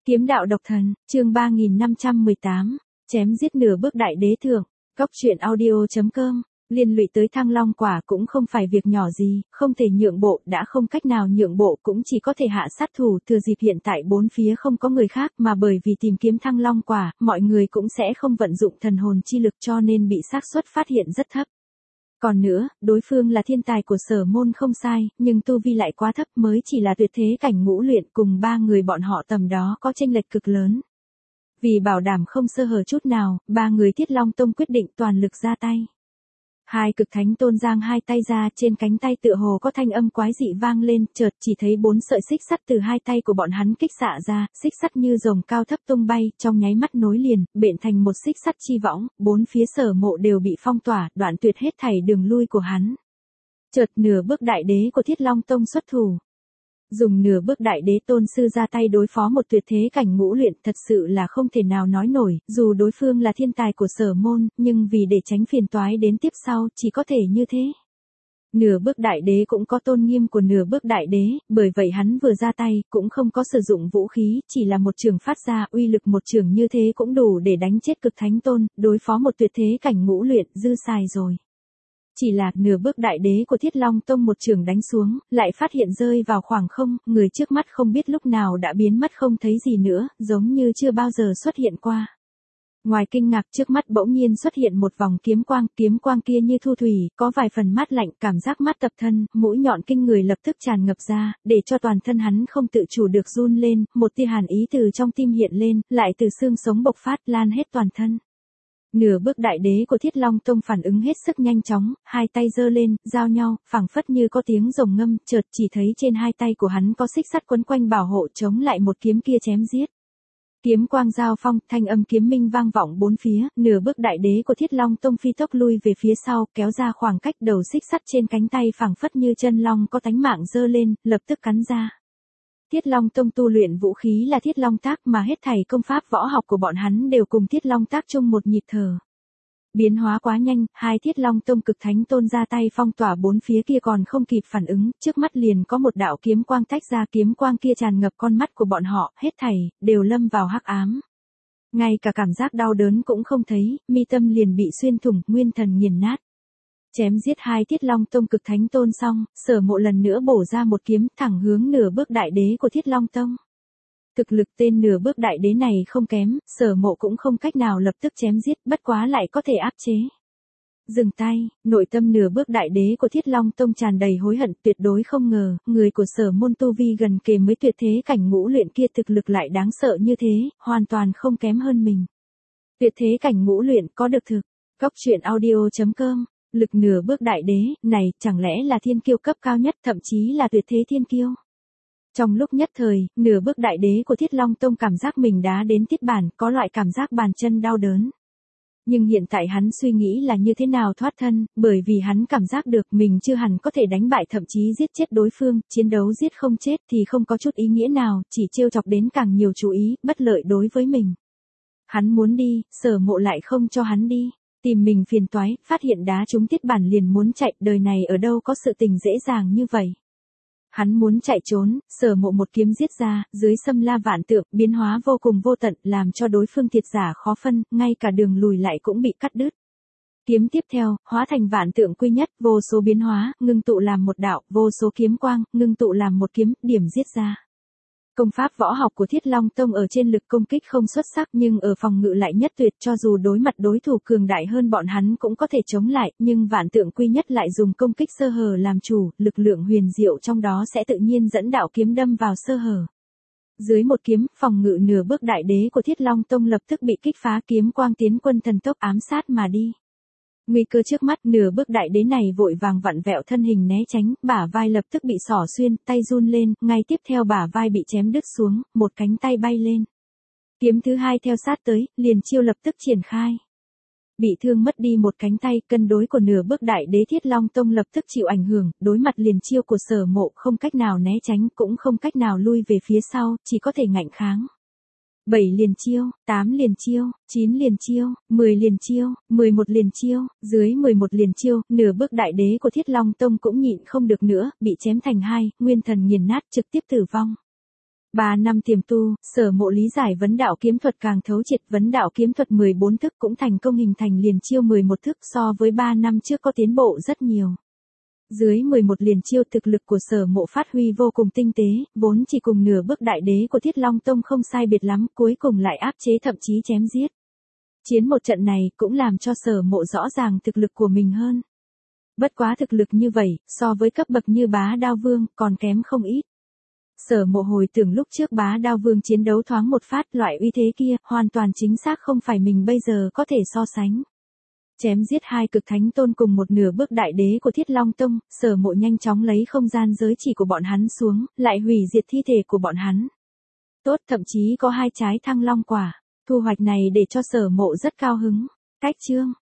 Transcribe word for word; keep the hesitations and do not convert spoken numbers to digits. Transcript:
Kiếm đạo độc thần, chương ba nghìn năm trăm mười tám, chém giết nửa bước đại đế thượng, Cốc truyện audio.com, liên lụy tới Thăng Long quả cũng không phải việc nhỏ gì, không thể nhượng bộ, đã không cách nào nhượng bộ cũng chỉ có thể hạ sát thủ, thừa dịp hiện tại bốn phía không có người khác mà bởi vì tìm kiếm Thăng Long quả, mọi người cũng sẽ không vận dụng thần hồn chi lực cho nên bị xác suất phát hiện rất thấp. Còn nữa, đối phương là thiên tài của Sở Môn không sai, nhưng tu vi lại quá thấp, mới chỉ là tuyệt thế cảnh ngũ luyện, cùng ba người bọn họ tầm đó có chênh lệch cực lớn. Vì bảo đảm không sơ hở chút nào, ba người Thiết Long Tông quyết định toàn lực ra tay. Hai cực thánh tôn giang hai tay ra, trên cánh tay tựa hồ có thanh âm quái dị vang lên, chợt chỉ thấy bốn sợi xích sắt từ hai tay của bọn hắn kích xạ ra, xích sắt như rồng cao thấp tung bay, trong nháy mắt nối liền, bện thành một xích sắt chi võng, bốn phía Sở Mộ đều bị phong tỏa, đoạn tuyệt hết thảy đường lui của hắn. Chợt nửa bước đại đế của Thiết Long Tông xuất thủ. Dùng nửa bước đại đế tôn sư ra tay đối phó một tuyệt thế cảnh ngũ luyện thật sự là không thể nào nói nổi, dù đối phương là thiên tài của Sở Môn, nhưng vì để tránh phiền toái đến tiếp sau, chỉ có thể như thế. Nửa bước đại đế cũng có tôn nghiêm của nửa bước đại đế, bởi vậy hắn vừa ra tay, cũng không có sử dụng vũ khí, chỉ là một trường phát ra, uy lực một trường như thế cũng đủ để đánh chết cực thánh tôn, đối phó một tuyệt thế cảnh ngũ luyện, dư xài rồi. Chỉ là nửa bước đại đế của Thiết Long Tông một trường đánh xuống, lại phát hiện rơi vào khoảng không, người trước mắt không biết lúc nào đã biến mất không thấy gì nữa, giống như chưa bao giờ xuất hiện qua. Ngoài kinh ngạc, trước mắt bỗng nhiên xuất hiện một vòng kiếm quang, kiếm quang kia như thu thủy, có vài phần mát lạnh, cảm giác mát tập thân, mũi nhọn kinh người lập tức tràn ngập ra, để cho toàn thân hắn không tự chủ được run lên, một tia hàn ý từ trong tim hiện lên, lại từ xương sống bộc phát lan hết toàn thân. Nửa bước đại đế của Thiết Long Tông phản ứng hết sức nhanh chóng, hai tay giơ lên, giao nhau, phảng phất như có tiếng rồng ngâm, chợt chỉ thấy trên hai tay của hắn có xích sắt quấn quanh bảo hộ chống lại một kiếm kia chém giết. Kiếm quang giao phong, thanh âm kiếm minh vang vọng bốn phía, nửa bước đại đế của Thiết Long Tông phi tốc lui về phía sau, kéo ra khoảng cách, đầu xích sắt trên cánh tay phảng phất như chân long có tánh mạng giơ lên, lập tức cắn ra. Thiết Long Tông tu luyện vũ khí là Thiết Long Tác mà hết thảy công pháp võ học của bọn hắn đều cùng Thiết Long Tác chung một nhịp thở. Biến hóa quá nhanh, hai Thiết Long Tông cực thánh tôn ra tay phong tỏa bốn phía kia còn không kịp phản ứng, trước mắt liền có một đạo kiếm quang tách ra, kiếm quang kia tràn ngập con mắt của bọn họ, hết thảy đều lâm vào hắc ám. Ngay cả cảm giác đau đớn cũng không thấy, mi tâm liền bị xuyên thủng, nguyên thần nghiền nát. Chém giết hai Thiết Long Tông cực thánh tôn xong, Sở Mộ lần nữa bổ ra một kiếm thẳng hướng nửa bước đại đế của Thiết Long Tông. Thực lực tên nửa bước đại đế này không kém, Sở Mộ cũng không cách nào lập tức chém giết, bất quá lại có thể áp chế. Dừng tay, nội tâm nửa bước đại đế của Thiết Long Tông tràn đầy hối hận, tuyệt đối không ngờ, người của Sở Môn tu vi gần kề mới tuyệt thế cảnh ngũ luyện kia thực lực lại đáng sợ như thế, hoàn toàn không kém hơn mình. Tuyệt thế cảnh ngũ luyện có được thực, Cốc truyện audio.com. Lực nửa bước đại đế, này, chẳng lẽ là thiên kiêu cấp cao nhất, thậm chí là tuyệt thế thiên kiêu. Trong lúc nhất thời, nửa bước đại đế của Thiết Long Tông cảm giác mình đá đến tiết bản, có loại cảm giác bàn chân đau đớn. Nhưng hiện tại hắn suy nghĩ là như thế nào thoát thân, bởi vì hắn cảm giác được mình chưa hẳn có thể đánh bại thậm chí giết chết đối phương, chiến đấu giết không chết thì không có chút ý nghĩa nào, chỉ trêu chọc đến càng nhiều chú ý, bất lợi đối với mình. Hắn muốn đi, Sở Mộ lại không cho hắn đi. Tìm mình phiền toái, phát hiện đá trúng tiết bản liền muốn chạy, đời này ở đâu có sự tình dễ dàng như vậy. Hắn muốn chạy trốn, Sở Mộ một kiếm giết ra, dưới xâm la vạn tượng, biến hóa vô cùng vô tận, làm cho đối phương thiệt giả khó phân, ngay cả đường lùi lại cũng bị cắt đứt. Kiếm tiếp theo, hóa thành vạn tượng quy nhất, vô số biến hóa, ngưng tụ làm một đạo, vô số kiếm quang, ngưng tụ làm một kiếm, điểm giết ra. Công pháp võ học của Thiết Long Tông ở trên lực công kích không xuất sắc nhưng ở phòng ngự lại nhất tuyệt, cho dù đối mặt đối thủ cường đại hơn bọn hắn cũng có thể chống lại, nhưng vạn tượng quy nhất lại dùng công kích sơ hở làm chủ, lực lượng huyền diệu trong đó sẽ tự nhiên dẫn đạo kiếm đâm vào sơ hở. Dưới một kiếm, phòng ngự nửa bước đại đế của Thiết Long Tông lập tức bị kích phá, kiếm quang tiến quân thần tốc ám sát mà đi. Nguy cơ trước mắt, nửa bước đại đế này vội vàng vặn vẹo thân hình né tránh, bả vai lập tức bị xỏ xuyên, tay run lên, ngay tiếp theo bả vai bị chém đứt xuống, một cánh tay bay lên. Kiếm thứ hai theo sát tới, liền chiêu lập tức triển khai. Bị thương mất đi một cánh tay, cân đối của nửa bước đại đế Thiết Long Tông lập tức chịu ảnh hưởng, đối mặt liền chiêu của Sở Mộ không cách nào né tránh, cũng không cách nào lui về phía sau, chỉ có thể ngạnh kháng. bảy liền chiêu, tám liền chiêu, chín liền chiêu, mười liền chiêu, mười một liền chiêu, dưới mười một liền chiêu, nửa bước đại đế của Thiết Long Tông cũng nhịn không được nữa, bị chém thành hai, nguyên thần nghiền nát trực tiếp tử vong. Ba năm tiềm tu, Sở Mộ lý giải vấn đạo kiếm thuật càng thấu triệt, vấn đạo kiếm thuật mười bốn thức cũng thành công hình thành liền chiêu mười một thức, so với ba năm trước có tiến bộ rất nhiều. Dưới mười một liền chiêu, thực lực của Sở Mộ phát huy vô cùng tinh tế, vốn chỉ cùng nửa bước đại đế của Thiết Long Tông không sai biệt lắm, cuối cùng lại áp chế thậm chí chém giết. Chiến một trận này cũng làm cho Sở Mộ rõ ràng thực lực của mình hơn. Bất quá thực lực như vậy, so với cấp bậc như Bá Đao Vương, còn kém không ít. Sở Mộ hồi tưởng lúc trước Bá Đao Vương chiến đấu thoáng một phát, loại uy thế kia, hoàn toàn chính xác không phải mình bây giờ có thể so sánh. Chém giết hai cực thánh tôn cùng một nửa bước đại đế của Thiết Long Tông, Sở Mộ nhanh chóng lấy không gian giới chỉ của bọn hắn xuống, lại hủy diệt thi thể của bọn hắn. Tốt, thậm chí có hai trái thăng long quả, thu hoạch này để cho Sở Mộ rất cao hứng. Cách chương